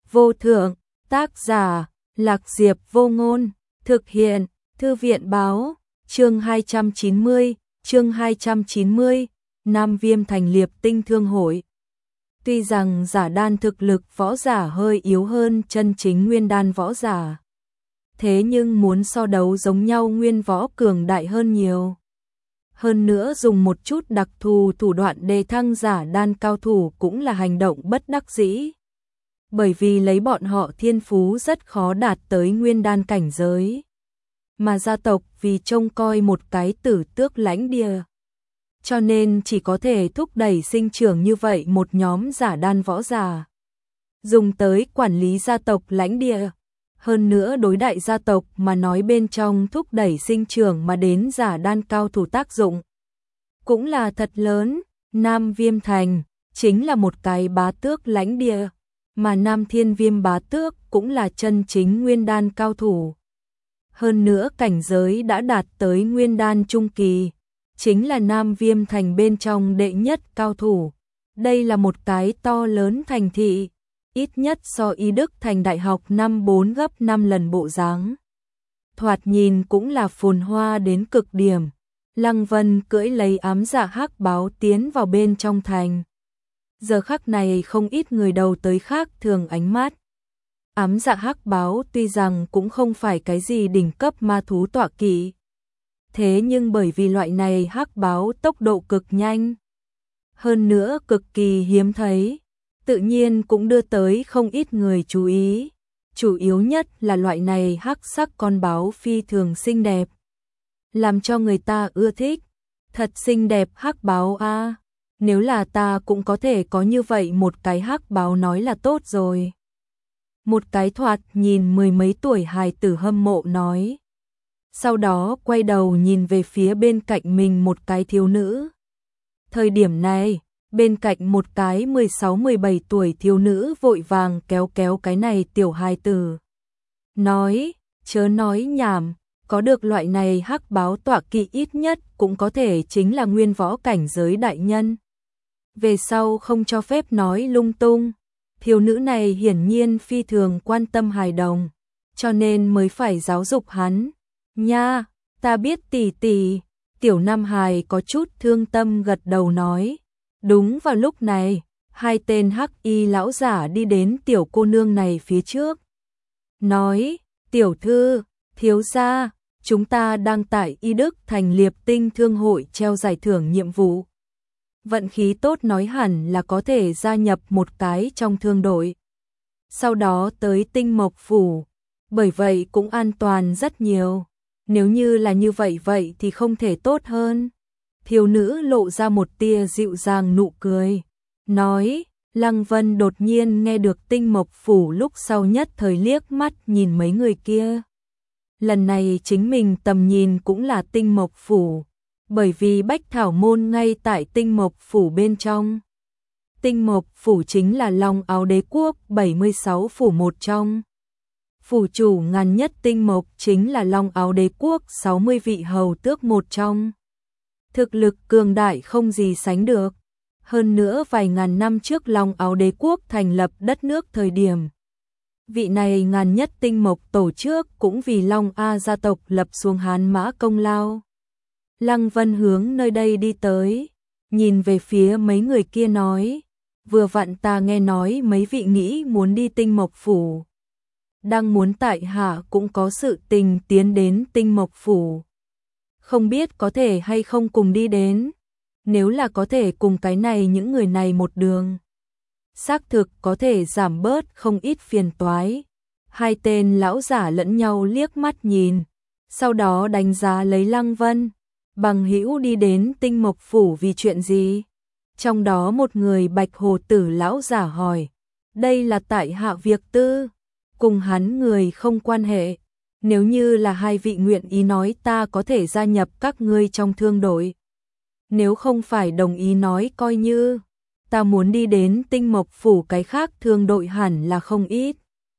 vô thượng, tác giả, Lạc Diệp Vô Ngôn, thực hiện, Thư viện báo, chương 290, Nam Viêm thành Liệp Tinh Thương Hội. Tuy rằng giả đan thực lực võ giả hơi yếu hơn chân chính nguyên đan võ giả, thế nhưng muốn so đấu giống nhau nguyên võ cường đại hơn nhiều. Hơn nữa dùng một chút đặc thù thủ đoạn đề thăng giả đan cao thủ cũng là hành động bất đắc dĩ. Bởi vì lấy bọn họ thiên phú rất khó đạt tới nguyên đan cảnh giới. Mà gia tộc vì trông coi một cái tử tước lãnh địa, cho nên chỉ có thể thúc đẩy sinh trưởng như vậy một nhóm giả đan võ giả, dùng tới quản lý gia tộc lãnh địa. Hơn nữa đối đại gia tộc mà nói bên trong thúc đẩy sinh trưởng mà đến giả đan cao thủ tác dụng cũng là thật lớn. Nam Viêm Thành chính là một cái bá tước lãnh địa, mà Nam Thiên Viêm bá tước cũng là chân chính nguyên đan cao thủ. Hơn nữa cảnh giới đã đạt tới nguyên đan trung kỳ, chính là Nam Viêm Thành bên trong đệ nhất cao thủ. Đây là một cái to lớn thành thị, ít nhất so Y Đức Thành đại học năm 4 gấp 5 lần bộ dáng. Thoạt nhìn cũng là phồn hoa đến cực điểm. Lăng Vân cưỡi lấy ám dạ hắc báo tiến vào bên trong thành. Giờ khắc này không ít người đầu tới khác thường ánh mắt. Ám dạ hắc báo tuy rằng cũng không phải cái gì đỉnh cấp ma thú tọa kỵ, thế nhưng bởi vì loại này hắc báo tốc độ cực nhanh, hơn nữa cực kỳ hiếm thấy, tự nhiên cũng đưa tới không ít người chú ý. Chủ yếu nhất là loại này hắc sắc con báo phi thường xinh đẹp, làm cho người ta ưa thích. Thật xinh đẹp hắc báo a, nếu là ta cũng có thể có như vậy một cái hắc báo nói là tốt rồi. Một cái thoạt nhìn mười mấy tuổi hài tử hâm mộ nói. Sau đó quay đầu nhìn về phía bên cạnh mình một cái thiếu nữ. Thời điểm này, bên cạnh một cái 16-17 tuổi thiếu nữ vội vàng kéo kéo cái này tiểu hài tử. Nói, chớ nói nhảm, có được loại này hắc báo tọa kỵ ít nhất cũng có thể chính là nguyên võ cảnh giới đại nhân. Về sau không cho phép nói lung tung. Thiếu nữ này hiển nhiên phi thường quan tâm hài đồng, cho nên mới phải giáo dục hắn. Nha, ta biết tỷ tỷ. Tiểu Nam Hài có chút thương tâm gật đầu nói. Đúng vào lúc này, hai tên hắc y lão giả đi đến tiểu cô nương này phía trước. Nói, tiểu thư, thiếu gia, chúng ta đang tại Y Đức Thành Liệp Tinh Thương Hội treo giải thưởng nhiệm vụ. Vận khí tốt nói hẳn là có thể gia nhập một cái trong thương đội. Sau đó tới Tinh Mộc Phủ, bởi vậy cũng an toàn rất nhiều. Nếu như là như vậy vậy thì không thể tốt hơn. Thiếu nữ lộ ra một tia dịu dàng nụ cười. Nói, Lăng Vân đột nhiên nghe được Tinh Mộc Phủ lúc sau nhất thời liếc mắt nhìn mấy người kia. Lần này chính mình tầm nhìn cũng là Tinh Mộc Phủ, bởi vì Bách Thảo Môn ngay tại Tinh Mộc Phủ bên trong. Tinh Mộc Phủ chính là Long Áo Đế Quốc 76 phủ một trong. Phủ chủ ngàn nhất Tinh Mộc chính là Long Áo Đế Quốc 60 vị hầu tước một trong. Thực lực cường đại không gì sánh được. Hơn nữa vài ngàn năm trước Long Áo Đế Quốc thành lập đất nước thời điểm, vị này ngàn nhất Tinh Mộc tổ trước cũng vì Long A gia tộc lập xuống Hán Mã công lao. Lăng Vân hướng nơi đây đi tới, nhìn về phía mấy người kia nói, vừa vặn ta nghe nói mấy vị nghĩ muốn đi Tinh Mộc Phủ. Đang muốn tại hạ cũng có sự tình tiến đến Tinh Mộc Phủ. Không biết có thể hay không cùng đi đến, nếu là có thể cùng cái này những người này một đường. Xác thực có thể giảm bớt không ít phiền toái. Hai tên lão giả lẫn nhau liếc mắt nhìn, sau đó đánh giá lấy Lăng Vân. Bằng hữu đi đến Tinh Mộc Phủ vì chuyện gì? Trong đó một người bạch hồ tử lão giả hỏi. Đây là tại hạ việc tư, cùng hắn người không quan hệ. Nếu như là hai vị nguyện ý nói ta có thể gia nhập các ngươi trong thương đội. Nếu không phải đồng ý nói coi như ta muốn đi đến Tinh Mộc Phủ, cái khác thương đội hẳn là không ít.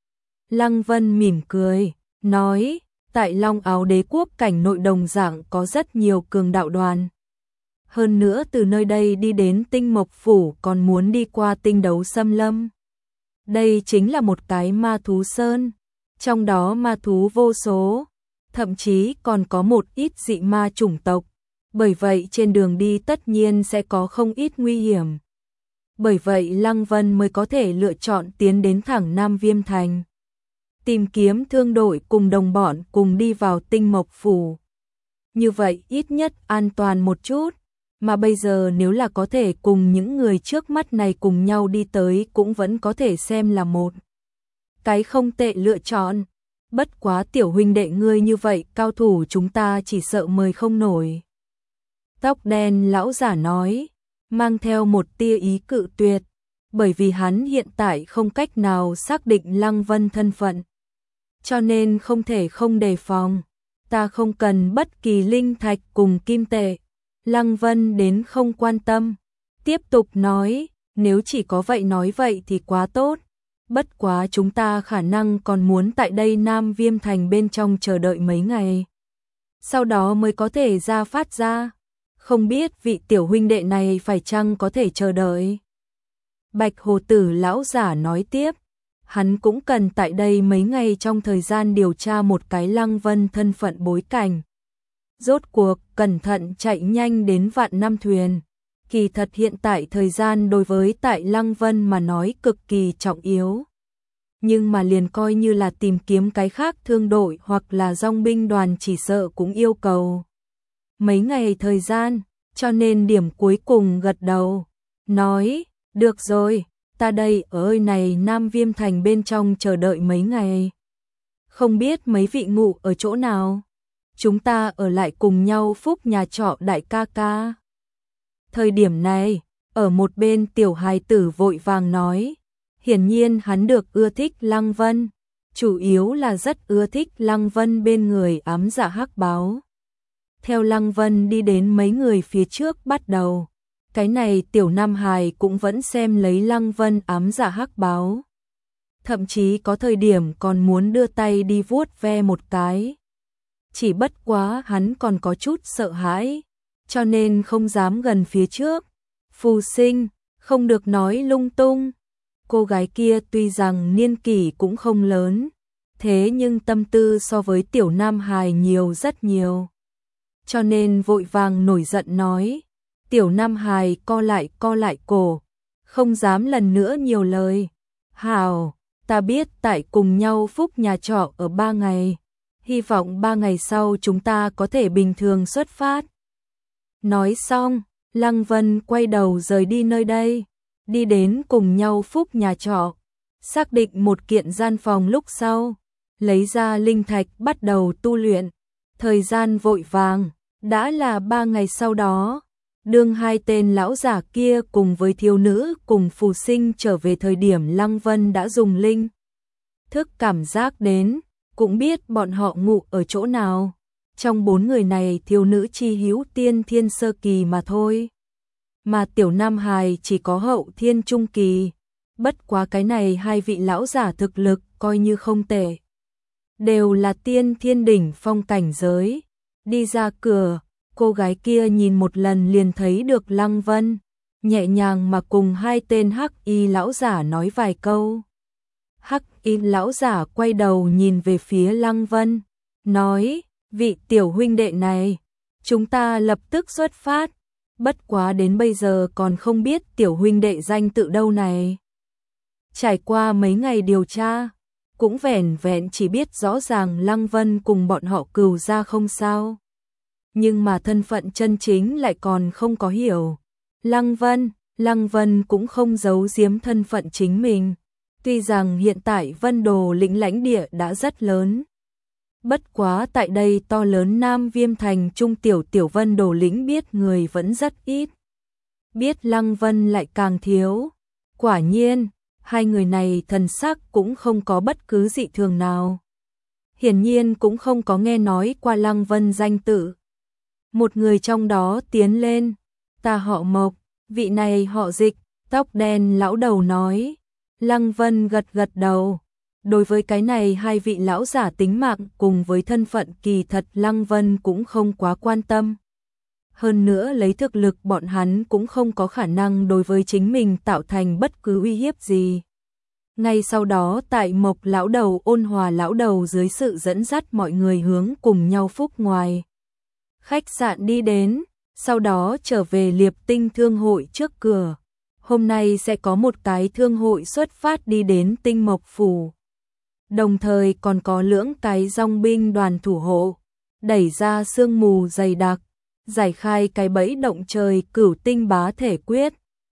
Lăng Vân mỉm cười, nói, tại Long Áo Đế Quốc cảnh nội đồng dạng có rất nhiều cường đạo đoàn. Hơn nữa từ nơi đây đi đến Tinh Mộc Phủ còn muốn đi qua Tinh Đấu Xâm Lâm. Đây chính là một cái ma thú sơn, trong đó ma thú vô số, thậm chí còn có một ít dị ma chủng tộc, bởi vậy trên đường đi tất nhiên sẽ có không ít nguy hiểm. Bởi vậy Lăng Vân mới có thể lựa chọn tiến đến thẳng Nam Viêm Thành, tìm kiếm thương đội cùng đồng bọn cùng đi vào Tinh Mộc Phủ. Như vậy ít nhất an toàn một chút, mà bây giờ nếu là có thể cùng những người trước mắt này cùng nhau đi tới cũng vẫn có thể xem là một cái không tệ lựa chọn. Bất quá tiểu huynh đệ ngươi như vậy cao thủ chúng ta chỉ sợ mời không nổi. Tóc đen lão giả nói, mang theo một tia ý cự tuyệt, bởi vì hắn hiện tại không cách nào xác định Lăng Vân thân phận, cho nên không thể không đề phòng. Ta không cần bất kỳ linh thạch cùng kim tệ. Lăng Vân đến không quan tâm, tiếp tục nói, nếu chỉ có vậy nói vậy thì quá tốt. Bất quá chúng ta khả năng còn muốn tại đây Nam Viêm Thành bên trong chờ đợi mấy ngày, sau đó mới có thể ra phát ra. Không biết vị tiểu huynh đệ này phải chăng có thể chờ đợi. Bạch Hồ Tử lão giả nói tiếp, hắn cũng cần tại đây mấy ngày trong thời gian điều tra một cái Lăng Vân thân phận bối cảnh. Rốt cuộc, cẩn thận chạy nhanh đến vạn năm thuyền. Kỳ thật hiện tại thời gian đối với tại Lăng Vân mà nói cực kỳ trọng yếu. Nhưng mà liền coi như là tìm kiếm cái khác thương đội hoặc là dòng binh đoàn chỉ sợ cũng yêu cầu mấy ngày thời gian, cho nên điểm cuối cùng gật đầu, nói, được rồi, ta đây ở này Nam Viêm Thành bên trong chờ đợi mấy ngày. Không biết mấy vị ngủ ở chỗ nào? Chúng ta ở lại cùng nhau phúc nhà trọ đại ca ca. Thời điểm này, ở một bên tiểu hài tử vội vàng nói, hiển nhiên hắn được ưa thích Lăng Vân, chủ yếu là rất ưa thích Lăng Vân bên người ám dạ hắc báo. Theo Lăng Vân đi đến mấy người phía trước bắt đầu, cái này tiểu nam hài cũng vẫn xem lấy Lăng Vân ám dạ hắc báo. Thậm chí có thời điểm còn muốn đưa tay đi vuốt ve một cái. Chỉ bất quá hắn còn có chút sợ hãi, cho nên không dám gần phía trước. Phù Sinh, không được nói lung tung. Cô gái kia tuy rằng niên kỷ cũng không lớn, thế nhưng tâm tư so với tiểu nam hài nhiều rất nhiều. Cho nên vội vàng nổi giận nói, tiểu nam hài co lại cổ, không dám lần nữa nhiều lời. Hào, ta biết tại cùng nhau phúc nhà trọ ở 3 ngày. Hy vọng 3 ngày sau chúng ta có thể bình thường xuất phát. Nói xong, Lăng Vân quay đầu rời đi nơi đây, đi đến cùng nhau phúc nhà trọ, xác định một kiện gian phòng lúc sau, lấy ra linh thạch bắt đầu tu luyện. Thời gian vội vàng, đã là 3 ngày sau đó, đương hai tên lão giả kia cùng với thiếu nữ cùng Phù Sinh trở về thời điểm Lăng Vân đã dùng linh thức cảm giác đến, cũng biết bọn họ ngủ ở chỗ nào. Trong 4 người này thiếu nữ chi hữu tiên thiên sơ kỳ mà thôi, mà tiểu nam hài chỉ có hậu thiên trung kỳ. Bất quá cái này hai vị lão giả thực lực coi như không tệ, đều là tiên thiên đỉnh phong cảnh giới. Đi ra cửa, cô gái kia nhìn một lần liền thấy được Lăng Vân, nhẹ nhàng mà cùng hai tên hắc y lão giả nói vài câu. Hắc y lão giả quay đầu nhìn về phía Lăng Vân, nói, vị tiểu huynh đệ này, chúng ta lập tức xuất phát, bất quá đến bây giờ còn không biết tiểu huynh đệ danh tự đâu này. Trải qua mấy ngày điều tra, cũng vẻn vẹn chỉ biết rõ ràng Lăng Vân cùng bọn họ Cừu gia không sao. Nhưng mà thân phận chân chính lại còn không có hiểu. Lăng Vân cũng không giấu giếm thân phận chính mình. Tuy rằng hiện tại Vân Đồ lĩnh lãnh địa đã rất lớn, bất quá tại đây to lớn Nam Viêm Thành trung tiểu Vân Đồ lĩnh biết người vẫn rất ít. Biết Lăng Vân lại càng thiếu. Quả nhiên, hai người này thần sắc cũng không có bất cứ dị thường nào. Hiển nhiên cũng không có nghe nói qua Lăng Vân danh tự. Một người trong đó tiến lên, ta họ Mộc, vị này họ Dịch, tóc đen lão đầu nói. Lăng Vân gật gật đầu. Đối với cái này hai vị lão giả tính mạng cùng với thân phận kỳ thật Lăng Vân cũng không quá quan tâm. Hơn nữa lấy thực lực bọn hắn cũng không có khả năng đối với chính mình tạo thành bất cứ uy hiếp gì. Ngay sau đó tại Mộc lão đầu Ôn Hòa lão đầu dưới sự dẫn dắt mọi người hướng cùng nhau phúc ngoài khách sạn đi đến, sau đó trở về Liệp Tinh Thương hội trước cửa. Hôm nay sẽ có một cái thương hội xuất phát đi đến Tinh Mộc phủ. Đồng thời còn có lưỡng cái dòng binh đoàn thủ hộ, đẩy ra sương mù dày đặc, giải khai cái bẫy động trời Cửu Tinh bá thể quyết.